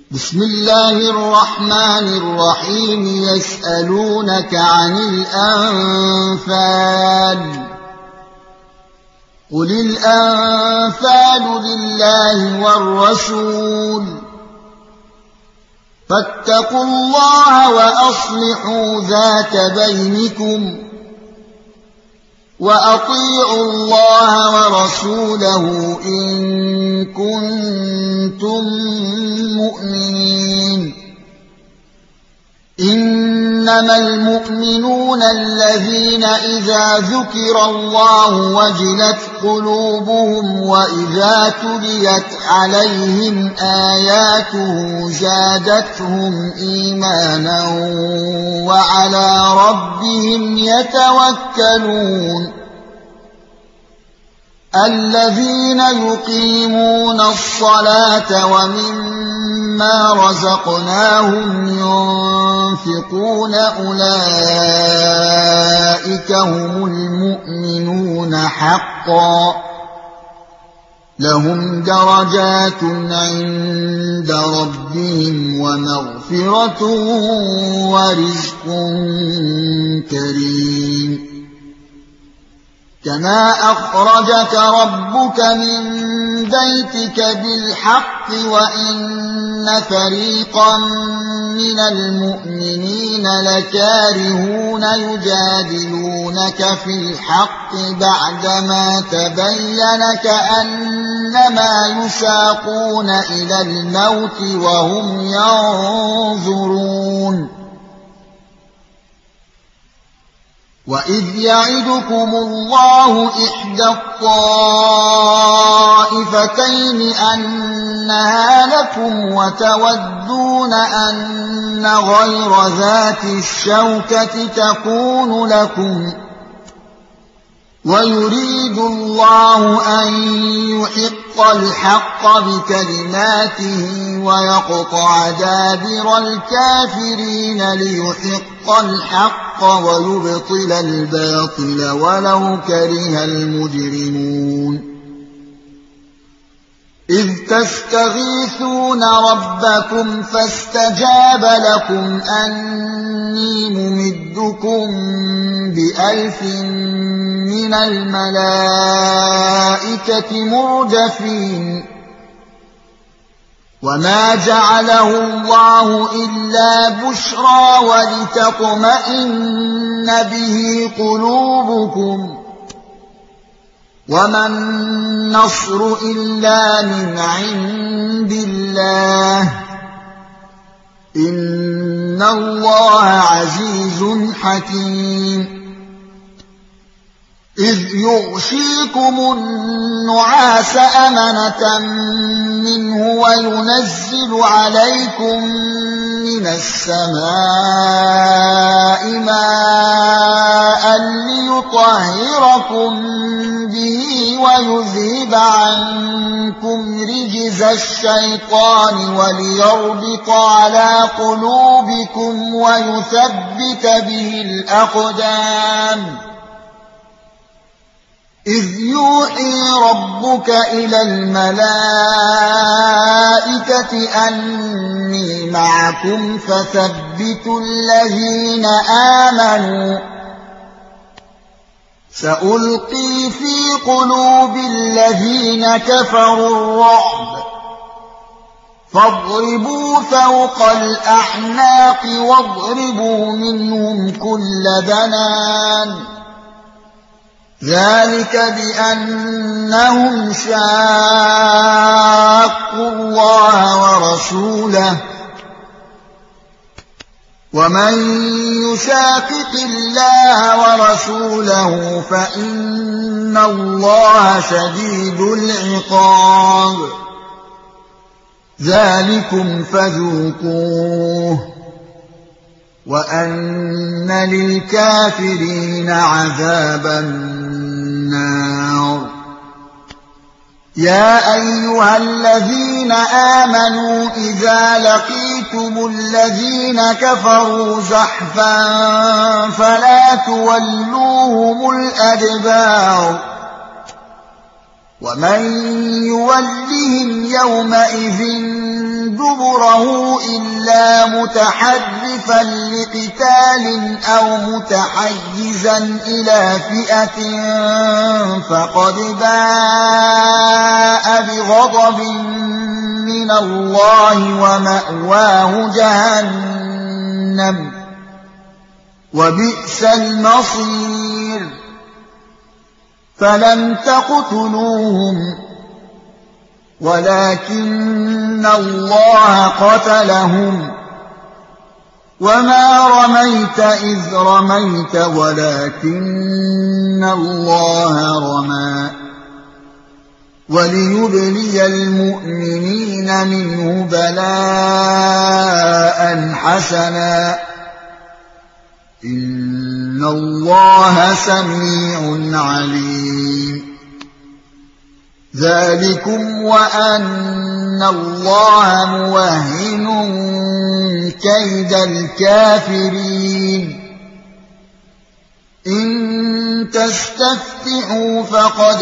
بسم الله الرحمن الرحيم. يسألونك عن الأنفال، قل الأنفال لله والرسول، فاتقوا الله وأصلحوا ذات بينكم، وأطيعوا الله ورسوله إن كنتم مؤمنين. إنما المؤمنون الذين إذا ذكر الله وجلت قلوبهم وإذا تليت عليهم آياته زادتهم إيمانا وعلى ربهم يتوكلون. الذين يقيمون الصلاة ومما رزقناهم ينفقون أولئك هم المؤمنون حقا، لهم درجات عند ربهم ومغفرة ورزق كريم. كما أخرجك ربك من بيتك بالحق وإن فريقا من المؤمنين لكارهون يجادلونك في الحق بعدما تبين كأنما يساقون إلى الموت وهم ينظرون. وإذ يعدكم الله إحدى الطائفتين أنها لكم وتودون أن غير ذات الشوكة تكون لكم، ويريد الله أن يحق الحق بكلماته ويقطع دابر الكافرين ليحق الحق ويبطل الباطل ولو كره المجرمون. إذ تستغيثون ربكم فاستجاب لكم أني ممدكم ب1000 من الملائكة مردفين. وما جعله الله إلا بشرى ولتطمئن به قلوبكم، وما النصر إلا من عند الله، إن الله عزيز حكيم. إذ يغشيكم النعاس أمنة منه وينزل عليكم من السماء ماء ليطهركم به ويذهب عنكم رجز الشيطان وليربط على قلوبكم ويثبت به الأقدام. إذ يوحي ربك إلى الملائكة أني معكم فثبتوا الذين آمنوا، سألقي في قلوب الذين كفروا الرعب، فاضربوا فوق الأعناق واضربوا منهم كل بنان. ذلك بأنهم شاقوا الله ورسوله، ومن يشاقق الله ورسوله فإن الله شديد العقاب. ذلكم فذوقوه وأن للكافرين عذاب النار. يا أيها الذين آمنوا إذا لقيتم الذين كفروا زحفا فلا تولوهم الأدبار، ومن يولهم يومئذ دبره إلا متحرفا لقتال أو متحيزا إلى فئة فقد باء بغضب من الله ومأواه جهنم وبئس المصير فلم تقتلوهم ولكن الله قتلهم وما رميت إذ رميت ولكن الله رمى وليبلي المؤمنين منه بلاء حسنا إن الله سميع عليم ذلكم وأن الله موهن كيد الكافرين إن تستفتحوا فقد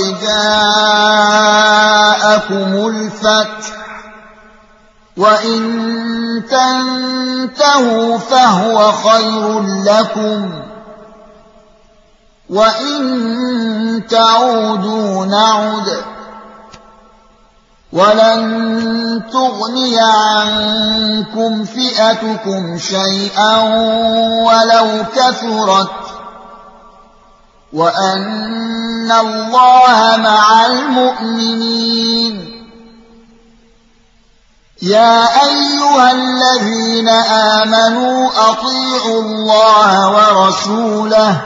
جاءكم الفتح وإن تنتهوا فهو خير لكم وإن تعودوا نعد ولن تغني عنكم فئتكم شيئا ولو كثرت وأن الله مع المؤمنين يا أيها الذين آمنوا أطيعوا الله ورسوله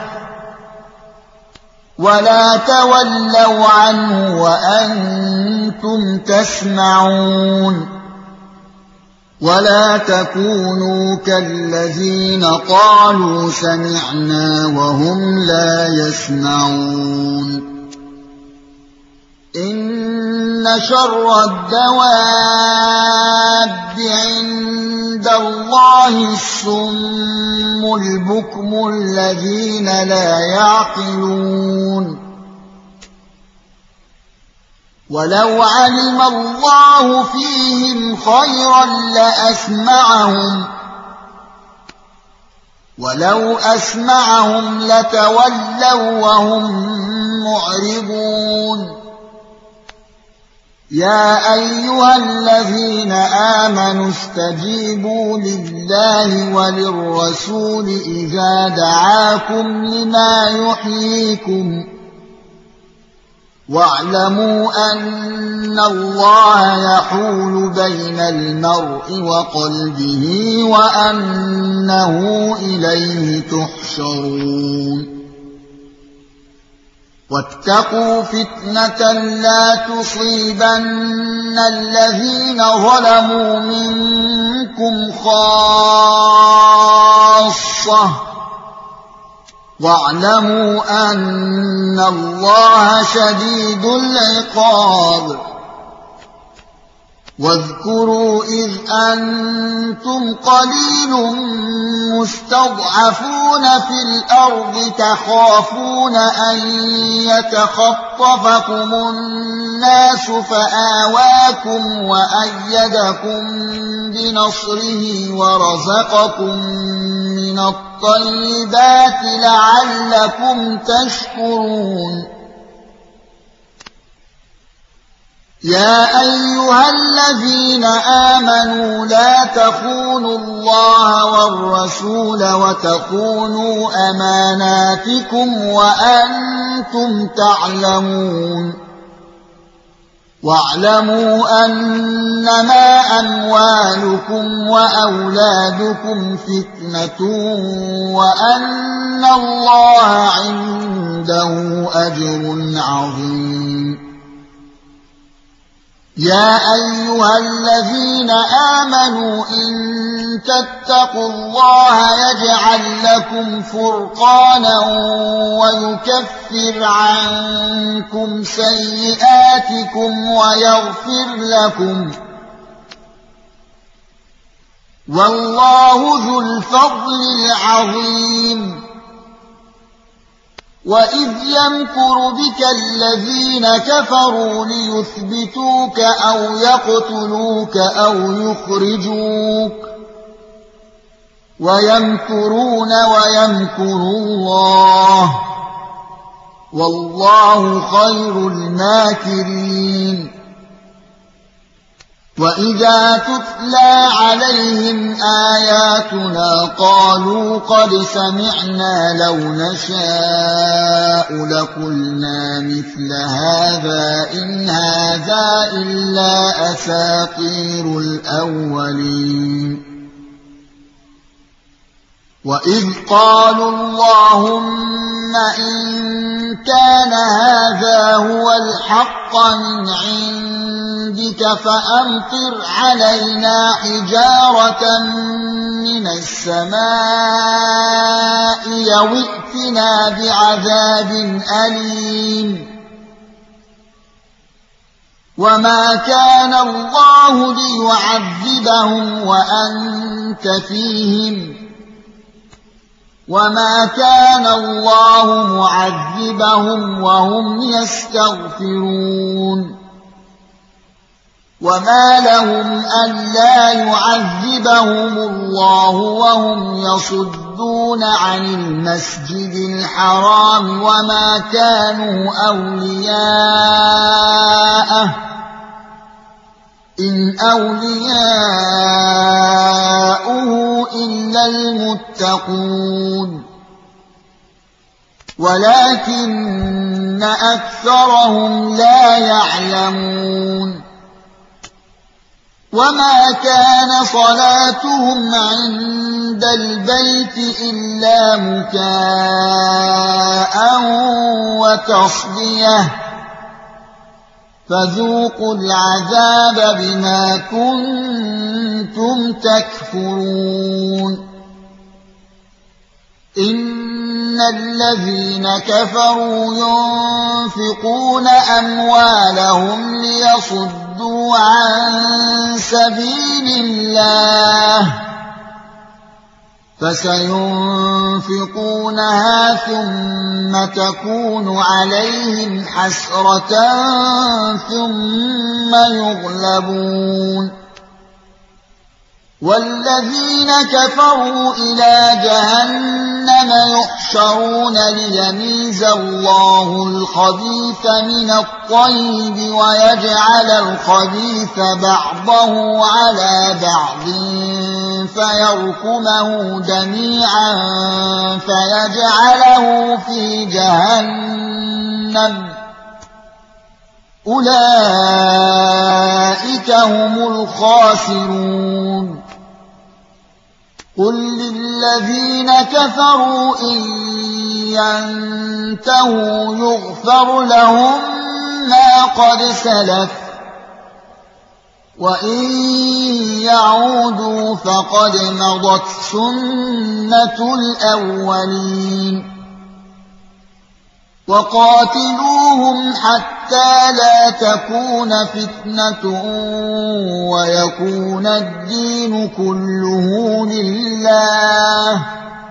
ولا تولوا عنه وأنتم تسمعون ولا تكونوا كالذين قالوا سمعنا وهم لا يسمعون إن شر الدواب عند الله الصم البكم الذين لا يعقلون ولو علم الله فيهم خيرا لأسمعهم ولو أسمعهم لتولوا وهم معرضون يا أيها الذين آمنوا استجيبوا لله وللرسول إذا دعاكم لما يحييكم واعلموا أن الله يحول بين المرء وقلبه وأنه إليه تحشرون واتقوا فتنة لا تصيبن الذين ظلموا منكم خاصة واعلموا أن الله شديد العقاب واذكروا إذ أنتم قليل مستضعفون في الأرض تخافون أن يتخطفكم الناس فآواكم وأيدكم بنصره ورزقكم من الطيبات لعلكم تشكرون يا أيها الذين آمنوا لا تخونوا الله والرسول وتخونوا أماناتكم وأنتم تعلمون واعلموا أنما أموالكم وأولادكم فتنة وأن الله عنده أجر عظيم يا أيها الذين آمنوا إن تتقوا الله يجعل لكم فرقانا ويكفر عنكم سيئاتكم ويغفر لكم والله ذو الفضل العظيم وإذ يمكر بك الذين كفروا ليثبتوك أو يقتلوك أو يخرجوك ويمكرون ويمكر الله والله خير الماكرين وإذا تتلى عليهم آياتنا قالوا قد سمعنا لو نشاء لقلنا مثل هذا إن هذا إلا أساطير الأولين وإذ قالوا اللهم إن كان هذا هو الحق من عندك فأمطر علينا حجارة من السماء أو ائتنا بعذاب أليم وما كان الله ليعذبهم وأنت فيهم وما كان الله معذبهم وهم يستغفرون وما لهم ألا يعذبهم الله وهم يصدون عن المسجد الحرام وما كانوا أولياءه إن أولياؤه إلا المتقون ولكن أكثرهم لا يعلمون وما كان صلاتهم عند البيت إلا مكاء وتصديه فذوقوا العذاب بما كنتم تكفرون إن الذين كفروا ينفقون أموالهم ليصدوا عن سبيل الله فسينفقونها ثم تكون عليهم حسرة ثم يغلبون والذين كفروا إلى جهنم يحشرون ليميز الله الخبيث من الطيب ويجعل الخبيث بعضه على بعض فيركمه جميعا فيجعله في جهنم أولئك هم الخاسرون قل للذين كفروا إن ينتهوا يغفر لهم ما قد سلف وإن يعودوا فقد مضت سنة الأولين وقاتلوهم حتى لا تكون فتنة ويكون الدين كله لله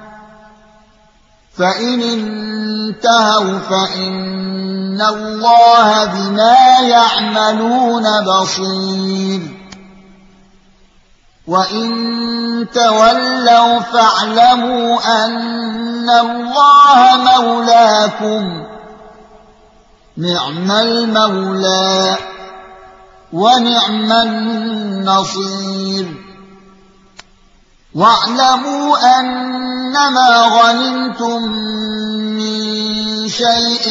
فإن انتهوا فإن الله بما يعملون بصير وإن تولوا فاعلموا أن الله مولاكم نعم المولى ونعم النصير واعلموا أنما غنمتم من شيء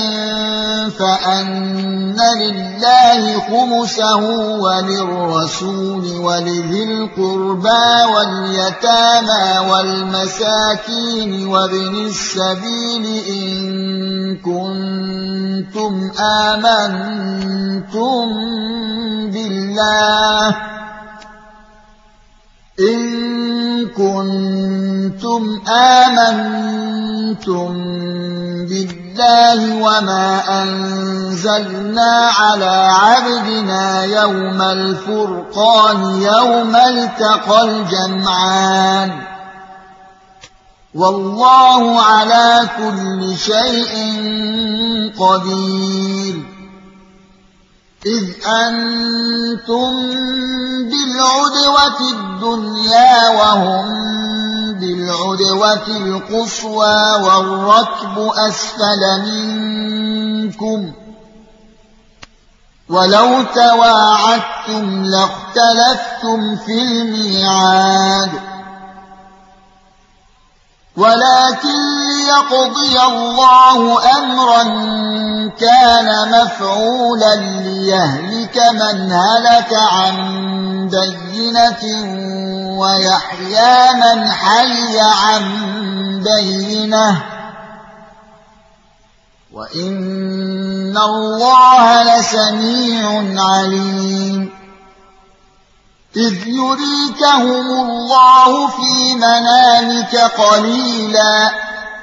فأن لله خمسه وللرسول ولذي القربى واليتامى والمساكين وابن السبيل إن كنتم آمنتم بالله وما أنزلنا على عبدنا يوم الفرقان يوم التقى الجمعان والله على كل شيء قدير إذ أنتم بالعدوة الدنيا وهم بالعدوة القصوى والركب أسفل منكم ولو تواعدتم لاختلفتم في الميعاد ولكن ليقضي الله أمرا كان مفعولا ليهلك من هلك عن بينة ويحيى من حي عن بينة وإن الله لسميع عليم إذ يريكهم الله في منامك قليلا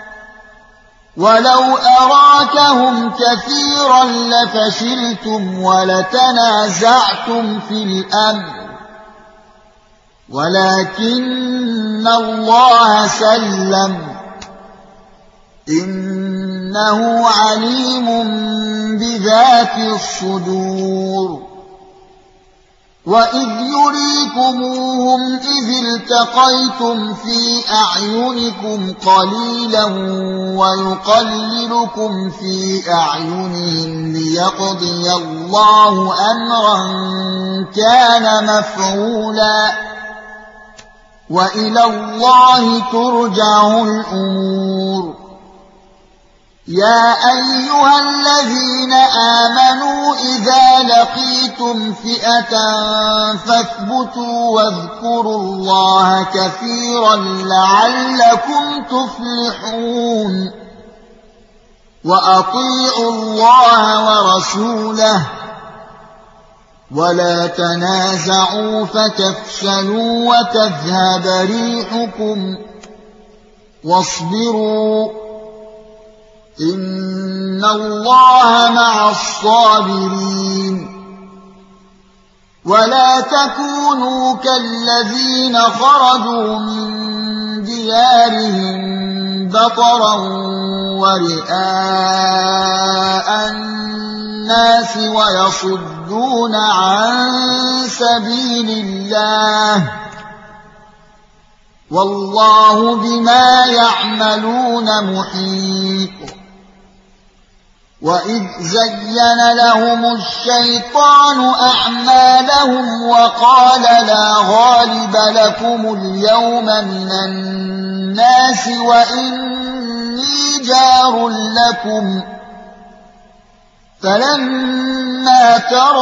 ولو أراكهم كثيرا لفشلتم ولتنازعتم في الأمر ولكن الله سلم إنه عليم بذات الصدور وإذ يريكموهم إذ التقيتم في أعينكم قليلا ويقللكم في أعينهم ليقضي الله أمرا كان مفعولا وإلى الله ترجع الأمور يا أيها الذين آمنوا إذا لقيتم فئة فاثبتوا واذكروا الله كثيرا لعلكم تفلحون وأطيعوا الله ورسوله ولا تنازعوا فتفشلوا وتذهب ريحكم واصبروا إن الله مع الصابرين ولا تكونوا كالذين خرجوا من ديارهم بطرا ورئاء الناس ويصدون عن سبيل الله والله بما يعملون محيط وإذ زين لهم الشيطان أعمالهم وقال لا غالب لكم اليوم من الناس وإني جار لكم فلما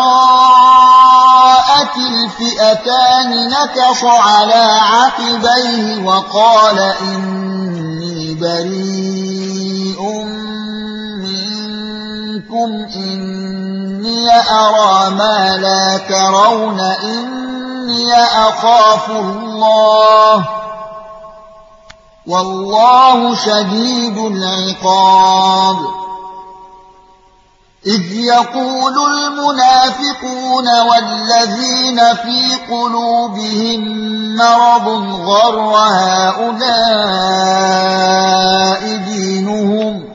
تراءت الفئتان نكص على عقبيه وقال إني بريء إني أرى ما لا ترون إني أخاف الله والله شديد العقاب إذ يقول المنافقون والذين في قلوبهم مرض غر هؤلاء دينهم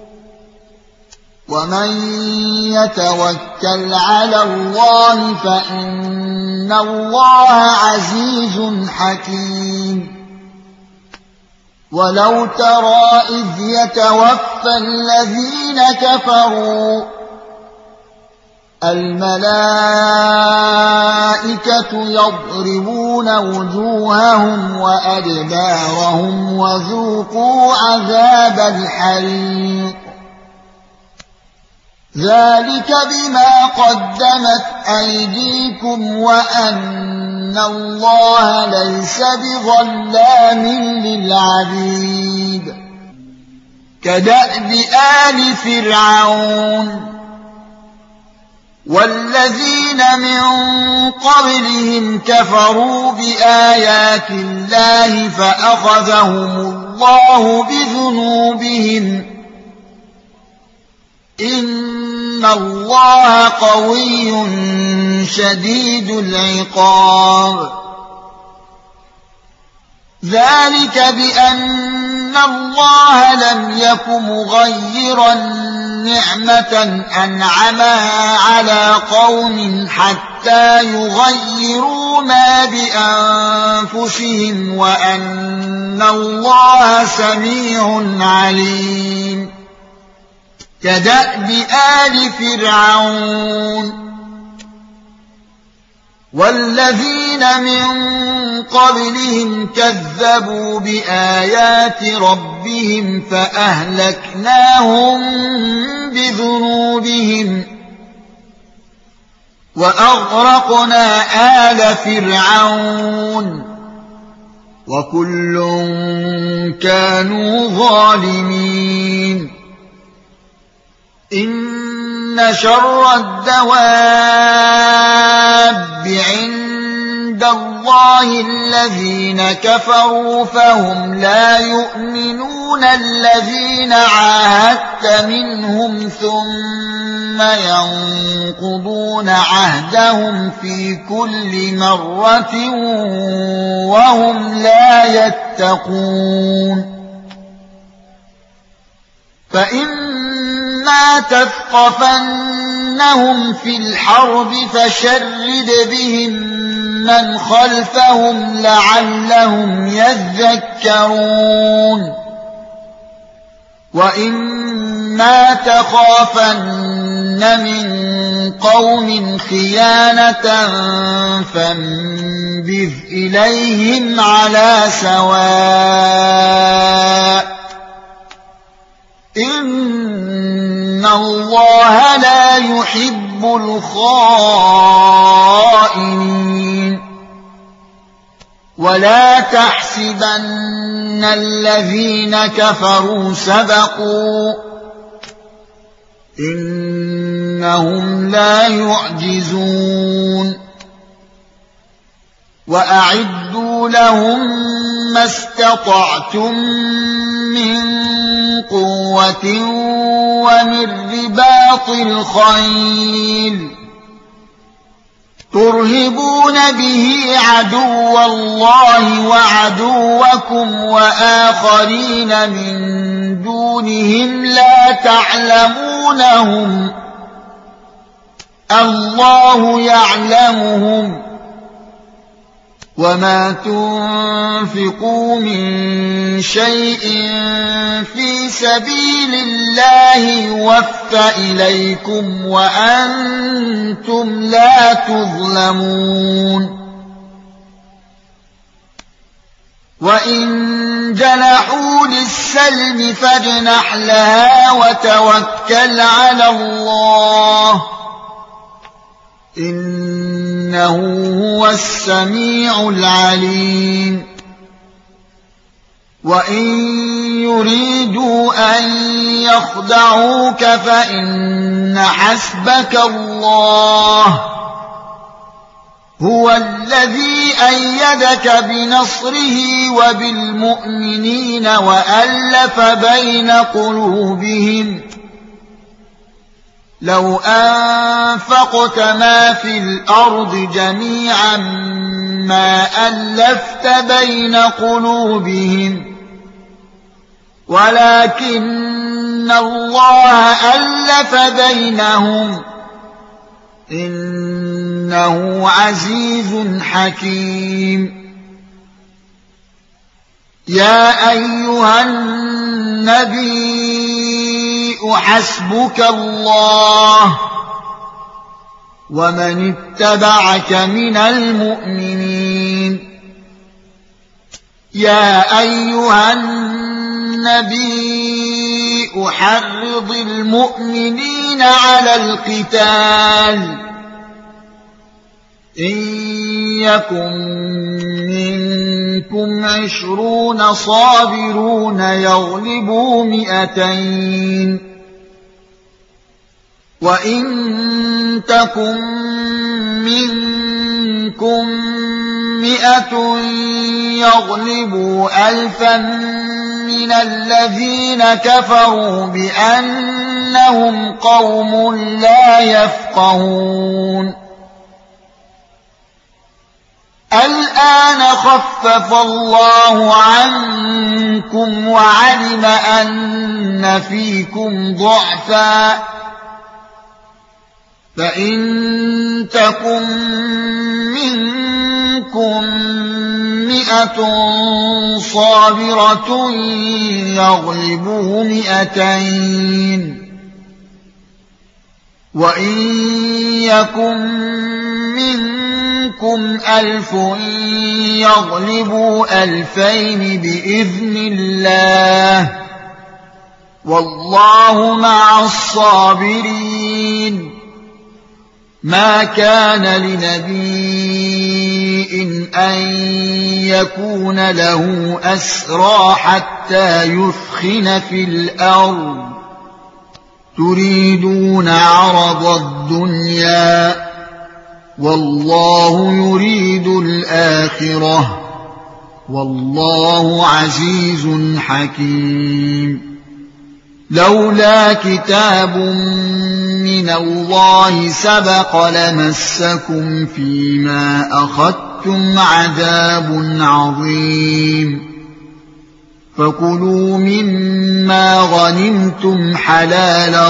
ومن يتوكل على الله فإن الله عزيز حكيم ولو ترى إذ يتوفى الذين كفروا الملائكة يضربون وجوههم وأدبارهم وذوقوا عذاب الحريق ذلك بما قدمت أيديكم وأن الله ليس بظلام للعبيد كدأب آل فرعون والذين من قبلهم كفروا بآيات الله فأخذهم الله بذنوبهم إن الله قوي شديد العقاب ذلك بأن الله لم يك مغيرا نعمة أنعمها على قوم حتى يغيروا ما بأنفسهم وأن الله سميع عليم كدأب آل فرعون والذين من قبلهم كذبوا بآيات ربهم فأهلكناهم بذنوبهم وأغرقنا آل فرعون وكل كانوا ظالمين إن شر الدواب عند الله الذين كفروا فهم لا يؤمنون الذين عاهدت منهم ثم ينقضون عهدهم في كل مرة وهم لا يتقون فإما تثقفنهم في الحرب فشرد بهم من خلفهم لعلهم يذكرون وإما تخافن من قوم خيانة فانبذ إليهم على سواء إن الله لا يحب الخائنين ولا تحسبن الذين كفروا سبقوا إنهم لا يعجزون وأعدوا لهم ما استطعتم من قوة ومن رباط الخيل ترهبون به عدو الله وعدوكم وآخرين من دونهم لا تعلمونهم الله يعلمهم وما تنفقوا من شيء في سبيل الله يوفى إليكم وأنتم لا تظلمون وإن جنحوا للسلم فاجنح لها وتوكل على الله إنه هو السميع العليم وإن يريدوا أن يخدعوك فإن حسبك الله هو الذي أيدك بنصره وبالمؤمنين وألف بين قلوبهم لو أنفقت ما في الأرض جميعا ما ألفت بين قلوبهم ولكن الله ألف بينهم إنه عزيز حكيم يا أيها النبي حسبك الله ومن اتبعك من المؤمنين يا أيها النبي حرض المؤمنين على القتال إن يكن منكم 20 صابرون يغلبوا 200 وإن تكن منكم 100 يغلبوا 1000 من الذين كفروا بأنهم قوم لا يفقهون الآن خفف الله عنكم وعلم أن فيكم ضعفا فإن تكن منكم 100 صابرة يغلبوا 200 وإن يكن منكم 1000 يغلبوا 2000 بإذن الله والله مع الصابرين. ما كان لنبي أن يكون له أسرى حتى يثخن في الأرض تريدون عرض الدنيا والله يريد الآخرة والله عزيز حكيم. لولا كتاب من الله سبق لمسكم فيما أخذتم عذاب عظيم فكلوا مما غنمتم حلالا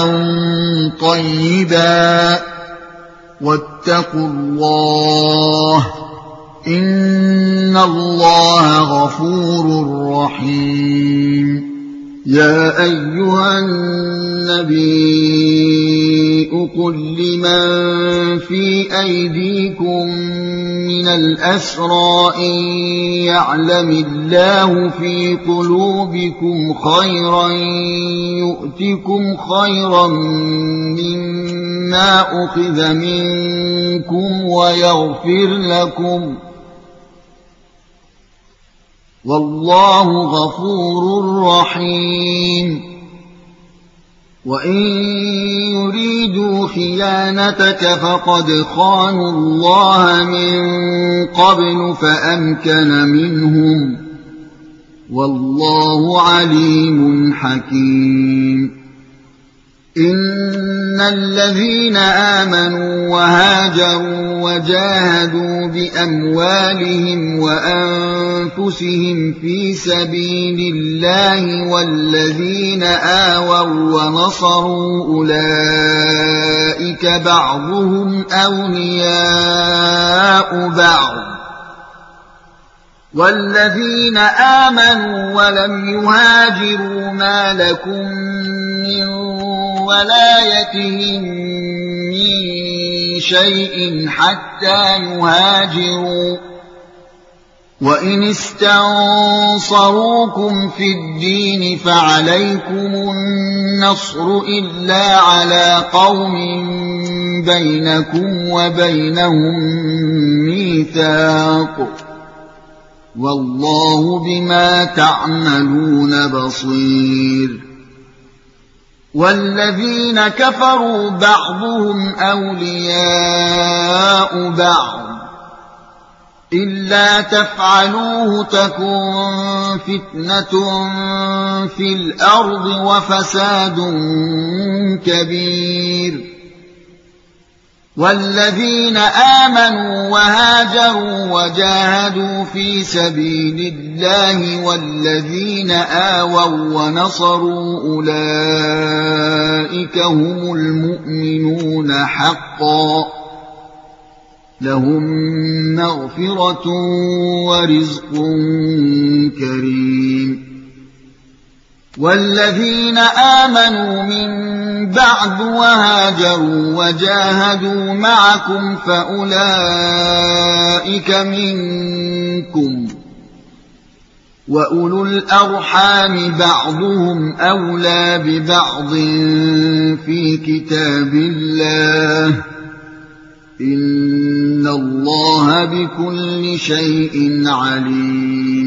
طيبا واتقوا الله إن الله غفور رحيم. يا أيها النبي قل لمن في أيديكم من الأسرى إن يعلم الله في قلوبكم خيرا يؤتكم خيرا مما أخذ منكم ويغفر لكم والله غفور رحيم. وإن يريدوا خيانتك فقد خانوا الله من قبل فأمكن منهم والله عليم حكيم. إن الذين آمنوا وهاجروا وجاهدوا بأموالهم وأنفسهم في سبيل الله والذين آووا ونصروا أولئك بعضهم أولياء بعض والذين آمنوا ولم يهاجروا ما لكم من ولايتهم من شيء حتى يهاجروا وإن استنصروكم في الدين فعليكم النصر إلا على قوم بينكم وبينهم ميثاق والله بما تعملون بصير. والذين كفروا بعضهم أولياء بعض إلا تفعلوه تكن فتنة في الأرض وفساد كبير. والذين آمنوا وهاجروا وجاهدوا في سبيل الله والذين آووا ونصروا أولئك هم المؤمنون حقا لهم مغفرة ورزق كريم. والذين آمنوا من بعد وهاجروا وجاهدوا معكم فأولئك منكم وأولو الأرحام بعضهم أولى ببعض في كتاب الله إن الله بكل شيء عليم.